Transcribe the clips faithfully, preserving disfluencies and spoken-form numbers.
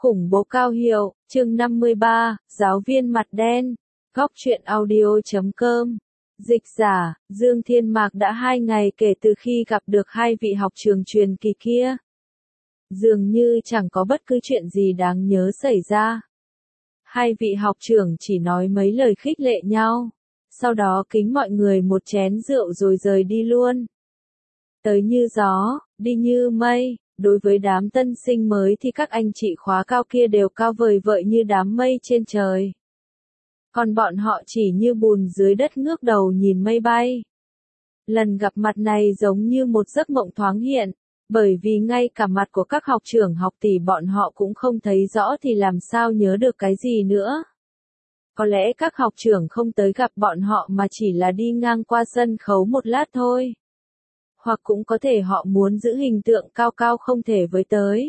Khủng bố cao hiệu, chương năm mươi ba, giáo viên mặt đen, góc truyện audio chấm com. Dịch giả, Dương Thiên Mạc đã hai ngày kể từ khi gặp được hai vị học trường truyền kỳ kia. Dường như chẳng có bất cứ chuyện gì đáng nhớ xảy ra. Hai vị học trưởng chỉ nói mấy lời khích lệ nhau, sau đó kính mọi người một chén rượu rồi rời đi luôn. Tới như gió, đi như mây. Đối với đám tân sinh mới thì các anh chị khóa cao kia đều cao vời vợi như đám mây trên trời. Còn bọn họ chỉ như bùn dưới đất ngước đầu nhìn mây bay. Lần gặp mặt này giống như một giấc mộng thoáng hiện, bởi vì ngay cả mặt của các học trưởng học tỷ bọn họ cũng không thấy rõ thì làm sao nhớ được cái gì nữa. Có lẽ các học trưởng không tới gặp bọn họ mà chỉ là đi ngang qua sân khấu một lát thôi. Hoặc cũng có thể họ muốn giữ hình tượng cao cao không thể với tới.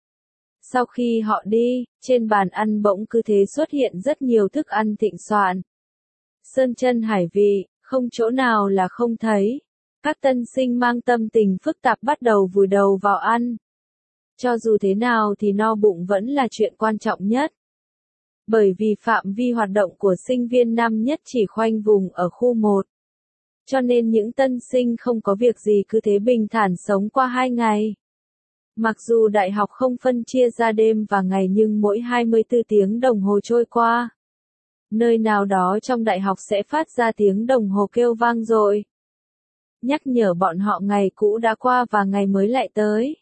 Sau khi họ đi, trên bàn ăn bỗng cứ thế xuất hiện rất nhiều thức ăn thịnh soạn. Sơn chân hải vị, không chỗ nào là không thấy. Các tân sinh mang tâm tình phức tạp bắt đầu vùi đầu vào ăn. Cho dù thế nào thì no bụng vẫn là chuyện quan trọng nhất. Bởi vì phạm vi hoạt động của sinh viên năm nhất chỉ khoanh vùng ở khu một. Cho nên những tân sinh không có việc gì cứ thế bình thản sống qua hai ngày. Mặc dù đại học không phân chia ra đêm và ngày nhưng mỗi hai mươi tư tiếng đồng hồ trôi qua, nơi nào đó trong đại học sẽ phát ra tiếng đồng hồ kêu vang dội, nhắc nhở bọn họ ngày cũ đã qua và ngày mới lại tới.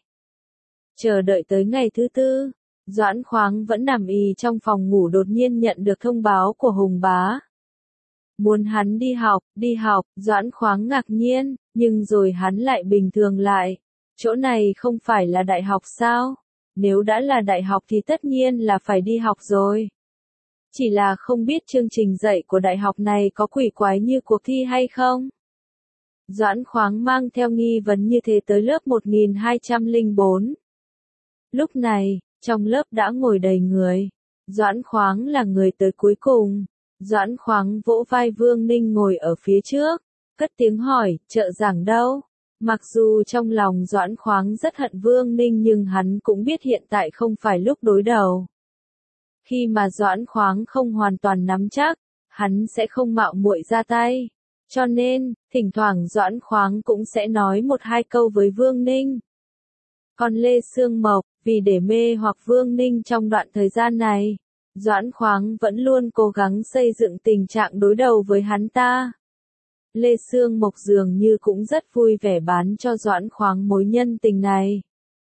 Chờ đợi tới ngày thứ tư, Doãn Khoáng vẫn nằm ì trong phòng ngủ đột nhiên nhận được thông báo của Hùng Bá. Muốn hắn đi học, đi học, Doãn Khoáng ngạc nhiên, nhưng rồi hắn lại bình thường lại. Chỗ này không phải là đại học sao? Nếu đã là đại học thì tất nhiên là phải đi học rồi. Chỉ là không biết chương trình dạy của đại học này có quỷ quái như cuộc thi hay không? Doãn Khoáng mang theo nghi vấn như thế tới lớp một nghìn hai trăm lẻ bốn. Lúc này, trong lớp đã ngồi đầy người. Doãn Khoáng là người tới cuối cùng. Doãn Khoáng vỗ vai Vương Ninh ngồi ở phía trước, cất tiếng hỏi, trợ giảng đâu? Mặc dù trong lòng Doãn Khoáng rất hận Vương Ninh nhưng hắn cũng biết hiện tại không phải lúc đối đầu. Khi mà Doãn Khoáng không hoàn toàn nắm chắc, hắn sẽ không mạo muội ra tay. Cho nên, thỉnh thoảng Doãn Khoáng cũng sẽ nói một hai câu với Vương Ninh. Còn Lê Sương Mộc, vì để mê hoặc Vương Ninh trong đoạn thời gian này, Doãn Khoáng vẫn luôn cố gắng xây dựng tình trạng đối đầu với hắn ta. Lê Sương Mộc dường như cũng rất vui vẻ bán cho Doãn Khoáng mối nhân tình này.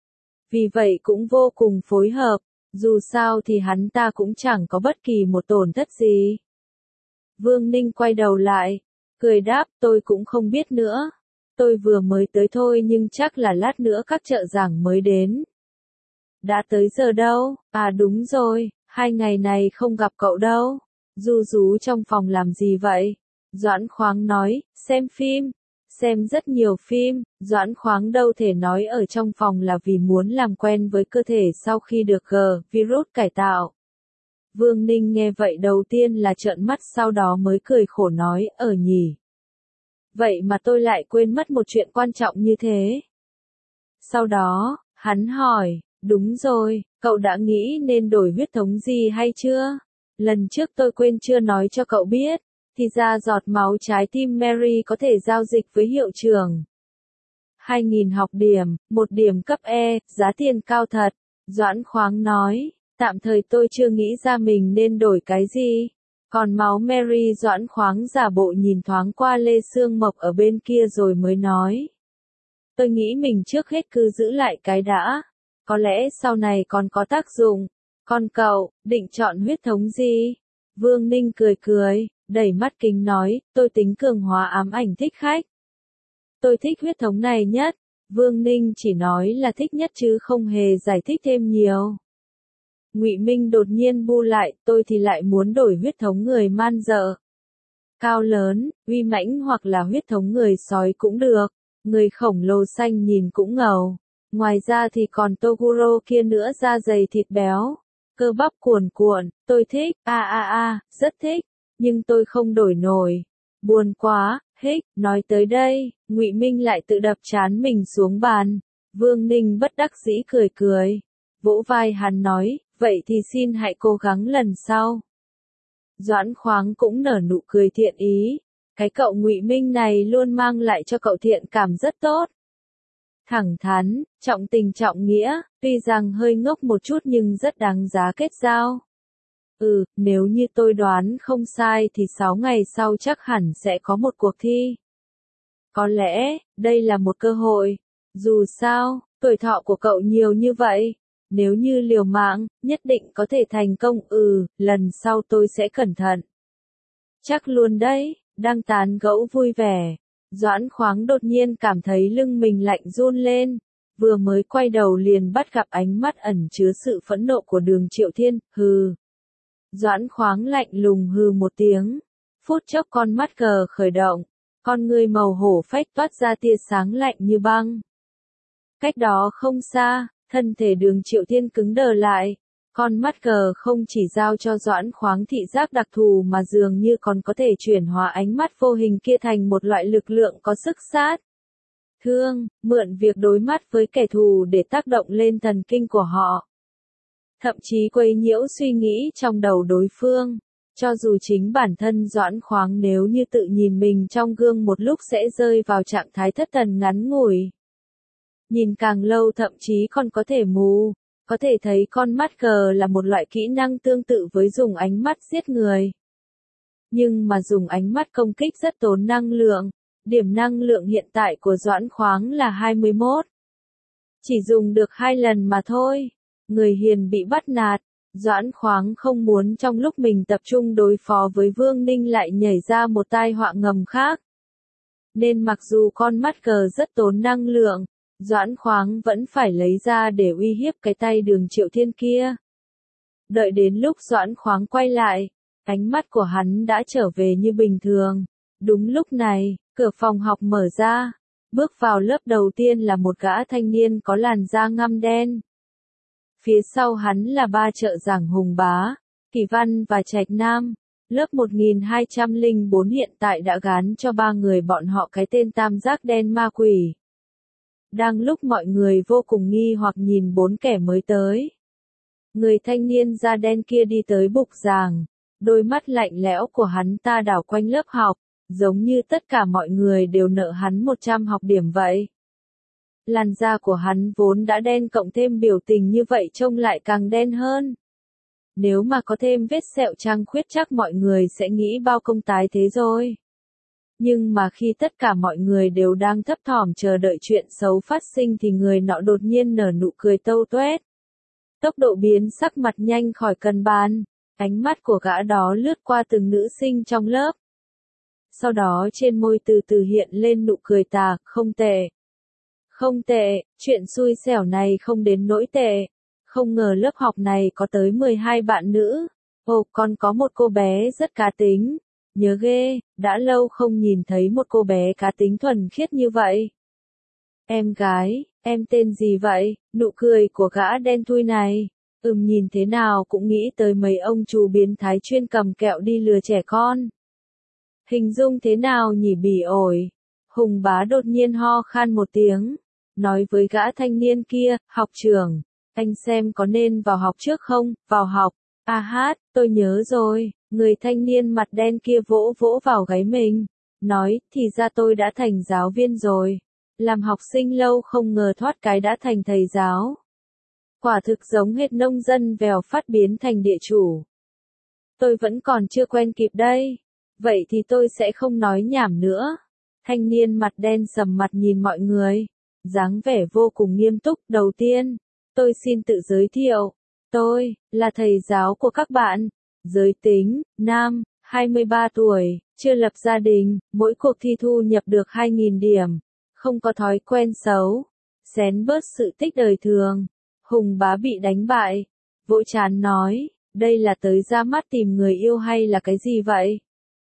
Vì vậy cũng vô cùng phối hợp, dù sao thì hắn ta cũng chẳng có bất kỳ một tổn thất gì. Vương Ninh quay đầu lại, cười đáp, tôi cũng không biết nữa. Tôi vừa mới tới thôi nhưng chắc là lát nữa các trợ giảng mới đến. Đã tới giờ đâu? À đúng rồi. Hai ngày này không gặp cậu đâu. Du rú trong phòng làm gì vậy? Doãn Khoáng nói, xem phim. Xem rất nhiều phim. Doãn Khoáng đâu thể nói ở trong phòng là vì muốn làm quen với cơ thể sau khi được G virus cải tạo. Vương Ninh nghe vậy đầu tiên là trợn mắt sau đó mới cười khổ nói, ở nhỉ. Vậy mà tôi lại quên mất một chuyện quan trọng như thế. Sau đó, hắn hỏi, đúng rồi, cậu đã nghĩ nên đổi huyết thống gì hay chưa? Lần trước tôi quên chưa nói cho cậu biết, thì ra giọt máu trái tim Mary có thể giao dịch với hiệu trưởng. hai nghìn học điểm, một điểm cấp E, giá tiền cao thật. Doãn Khoáng nói, tạm thời tôi chưa nghĩ ra mình nên đổi cái gì. Còn máu Mary Doãn Khoáng giả bộ nhìn thoáng qua Lê Sương Mộc ở bên kia rồi mới nói. Tôi nghĩ mình trước hết cứ giữ lại cái đã. Có lẽ sau này còn có tác dụng. Còn cậu, định chọn huyết thống gì? Vương Ninh cười cười, đẩy mắt kính nói, tôi tính cường hóa ám ảnh thích khách. Tôi thích huyết thống này nhất. Vương Ninh chỉ nói là thích nhất chứ không hề giải thích thêm nhiều. Ngụy Minh đột nhiên bu lại, tôi thì lại muốn đổi huyết thống người man dợ. Cao lớn, uy mãnh hoặc là huyết thống người sói cũng được. Người khổng lồ xanh nhìn cũng ngầu. Ngoài ra thì còn Toguro kia nữa da dày thịt béo. Cơ bắp cuồn cuộn, tôi thích, a a a, rất thích. Nhưng tôi không đổi nổi. Buồn quá, hích, nói tới đây, Ngụy Minh lại tự đập trán mình xuống bàn. Vương Ninh bất đắc dĩ cười cười. Vỗ vai hắn nói, Vậy thì xin hãy cố gắng lần sau. Doãn Khoáng cũng nở nụ cười thiện ý. Cái cậu Ngụy Minh này luôn mang lại cho cậu thiện cảm rất tốt. Thẳng thắn, trọng tình trọng nghĩa, tuy rằng hơi ngốc một chút nhưng rất đáng giá kết giao. Ừ, nếu như tôi đoán không sai thì sáu ngày sau chắc hẳn sẽ có một cuộc thi. Có lẽ, đây là một cơ hội. Dù sao, tuổi thọ của cậu nhiều như vậy. Nếu như liều mạng, nhất định có thể thành công. Ừ, lần sau tôi sẽ cẩn thận. Chắc luôn đấy, đang tán gẫu vui vẻ. Doãn Khoáng đột nhiên cảm thấy lưng mình lạnh run lên. Vừa mới quay đầu liền bắt gặp ánh mắt ẩn chứa sự phẫn nộ của Đường Triệu Thiên, hừ. Doãn Khoáng lạnh lùng hừ một tiếng. Phút chốc con mắt cờ khởi động. Con ngươi màu hổ phách toát ra tia sáng lạnh như băng. Cách đó không xa, thân thể Đường Triệu Thiên cứng đờ lại. Con mắt cờ không chỉ giao cho Doãn Khoáng thị giác đặc thù mà dường như còn có thể chuyển hóa ánh mắt vô hình kia thành một loại lực lượng có sức sát. Thương, mượn việc đối mắt với kẻ thù để tác động lên thần kinh của họ. Thậm chí quấy nhiễu suy nghĩ trong đầu đối phương. Cho dù chính bản thân Doãn Khoáng nếu như tự nhìn mình trong gương một lúc sẽ rơi vào trạng thái thất thần ngắn ngủi. Nhìn càng lâu thậm chí còn có thể mù. Có thể thấy con mắt cờ là một loại kỹ năng tương tự với dùng ánh mắt giết người. Nhưng mà dùng ánh mắt công kích rất tốn năng lượng. Điểm năng lượng hiện tại của Doãn Khoáng là hai mươi mốt. Chỉ dùng được hai lần mà thôi. Người hiền bị bắt nạt. Doãn Khoáng không muốn trong lúc mình tập trung đối phó với Vương Ninh lại nhảy ra một tai họa ngầm khác. Nên mặc dù con mắt cờ rất tốn năng lượng, Doãn Khoáng vẫn phải lấy ra để uy hiếp cái tay Đường Triệu Thiên kia. Đợi đến lúc Doãn Khoáng quay lại, ánh mắt của hắn đã trở về như bình thường. Đúng lúc này, cửa phòng học mở ra. Bước vào lớp đầu tiên là một gã thanh niên có làn da ngăm đen. Phía sau hắn là ba trợ giảng Hùng Bá, Kỳ Văn và Trạch Nam. Lớp một nghìn hai trăm lẻ bốn hiện tại đã gán cho ba người bọn họ cái tên tam giác đen ma quỷ. Đang lúc mọi người vô cùng nghi hoặc nhìn bốn kẻ mới tới. Người thanh niên da đen kia đi tới bục giảng. Đôi mắt lạnh lẽo của hắn ta đảo quanh lớp học, giống như tất cả mọi người đều nợ hắn một trăm học điểm vậy. Làn da của hắn vốn đã đen cộng thêm biểu tình như vậy trông lại càng đen hơn. Nếu mà có thêm vết sẹo trăng khuyết chắc mọi người sẽ nghĩ bao công tái thế rồi. Nhưng mà khi tất cả mọi người đều đang thấp thỏm chờ đợi chuyện xấu phát sinh thì người nọ đột nhiên nở nụ cười tâu tuét. Tốc độ biến sắc mặt nhanh khỏi cân bàn, ánh mắt của gã đó lướt qua từng nữ sinh trong lớp. Sau đó trên môi từ từ hiện lên nụ cười tà, không tệ. Không tệ, chuyện xui xẻo này không đến nỗi tệ. Không ngờ lớp học này có tới mười hai bạn nữ. Ồ, còn có một cô bé rất cá tính. Nhớ ghê, đã lâu không nhìn thấy một cô bé cá tính thuần khiết như vậy. Em gái, em tên gì vậy? Nụ cười của gã đen thui này. Ừm nhìn thế nào cũng nghĩ tới mấy ông chú biến thái chuyên cầm kẹo đi lừa trẻ con. Hình dung thế nào nhỉ bỉ ổi? Hùng Bá đột nhiên ho khan một tiếng. Nói với gã thanh niên kia, học trưởng, anh xem có nên vào học trước không, vào học, à hát, tôi nhớ rồi, người thanh niên mặt đen kia vỗ vỗ vào gáy mình, nói, thì ra tôi đã thành giáo viên rồi, làm học sinh lâu không ngờ thoát cái đã thành thầy giáo. Quả thực giống hệt nông dân vèo phát biến thành địa chủ. Tôi vẫn còn chưa quen kịp đây, vậy thì tôi sẽ không nói nhảm nữa. Thanh niên mặt đen sầm mặt nhìn mọi người. Dáng vẻ vô cùng nghiêm túc. Đầu tiên, tôi xin tự giới thiệu. Tôi, là thầy giáo của các bạn. Giới tính, nam, hai mươi ba tuổi, chưa lập gia đình, mỗi cuộc thi thu nhập được hai nghìn điểm. Không có thói quen xấu. Xén bớt sự tích đời thường. Hùng Bá bị đánh bại. Vỗ trán nói, đây là tới ra mắt tìm người yêu hay là cái gì vậy?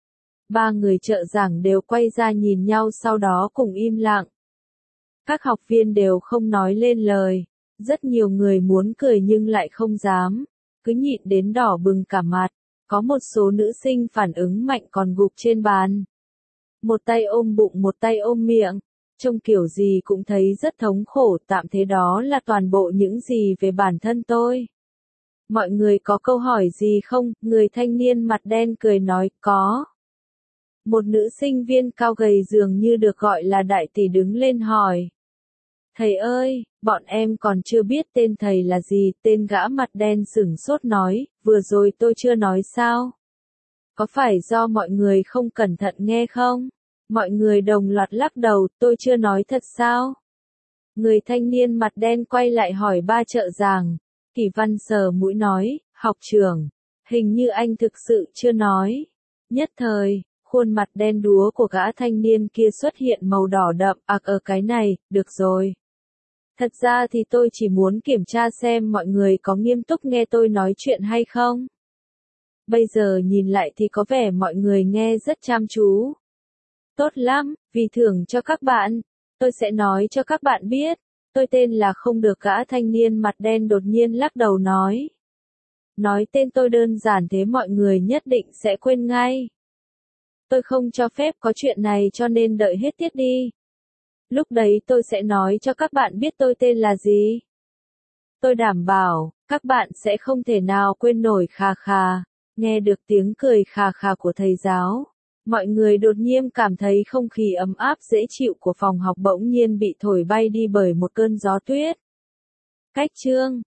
Ba người trợ giảng đều quay ra nhìn nhau sau đó cùng im lặng. Các học viên đều không nói lên lời. Rất nhiều người muốn cười nhưng lại không dám. Cứ nhịn đến đỏ bừng cả mặt. Có một số nữ sinh phản ứng mạnh còn gục trên bàn. Một tay ôm bụng một tay ôm miệng. Trông kiểu gì cũng thấy rất thống khổ. Tạm thế đó là toàn bộ những gì về bản thân tôi. Mọi người có câu hỏi gì không? Người thanh niên mặt đen cười nói, có. Một nữ sinh viên cao gầy dường như được gọi là đại tỷ đứng lên hỏi. Thầy ơi, bọn em còn chưa biết tên thầy là gì, tên gã mặt đen sửng sốt nói, vừa rồi tôi chưa nói sao? Có phải do mọi người không cẩn thận nghe không? Mọi người đồng loạt lắc đầu, tôi chưa nói thật sao? Người thanh niên mặt đen quay lại hỏi ba trợ giảng. Kỳ Văn sờ mũi nói, học trưởng, hình như anh thực sự chưa nói. Nhất thời, khuôn mặt đen đúa của gã thanh niên kia xuất hiện màu đỏ đậm, ạc ở cái này, được rồi. Thật ra thì tôi chỉ muốn kiểm tra xem mọi người có nghiêm túc nghe tôi nói chuyện hay không. Bây giờ nhìn lại thì có vẻ mọi người nghe rất chăm chú. Tốt lắm, vì thưởng cho các bạn, tôi sẽ nói cho các bạn biết. Tôi tên là không được gã thanh niên mặt đen đột nhiên lắc đầu nói. Nói tên tôi đơn giản thế mọi người nhất định sẽ quên ngay. Tôi không cho phép có chuyện này cho nên đợi hết tiết đi. Lúc đấy tôi sẽ nói cho các bạn biết tôi tên là gì. Tôi đảm bảo, các bạn sẽ không thể nào quên nổi khà khà. Nghe được tiếng cười khà khà của thầy giáo. Mọi người đột nhiên cảm thấy không khí ấm áp dễ chịu của phòng học bỗng nhiên bị thổi bay đi bởi một cơn gió tuyết. Cách chương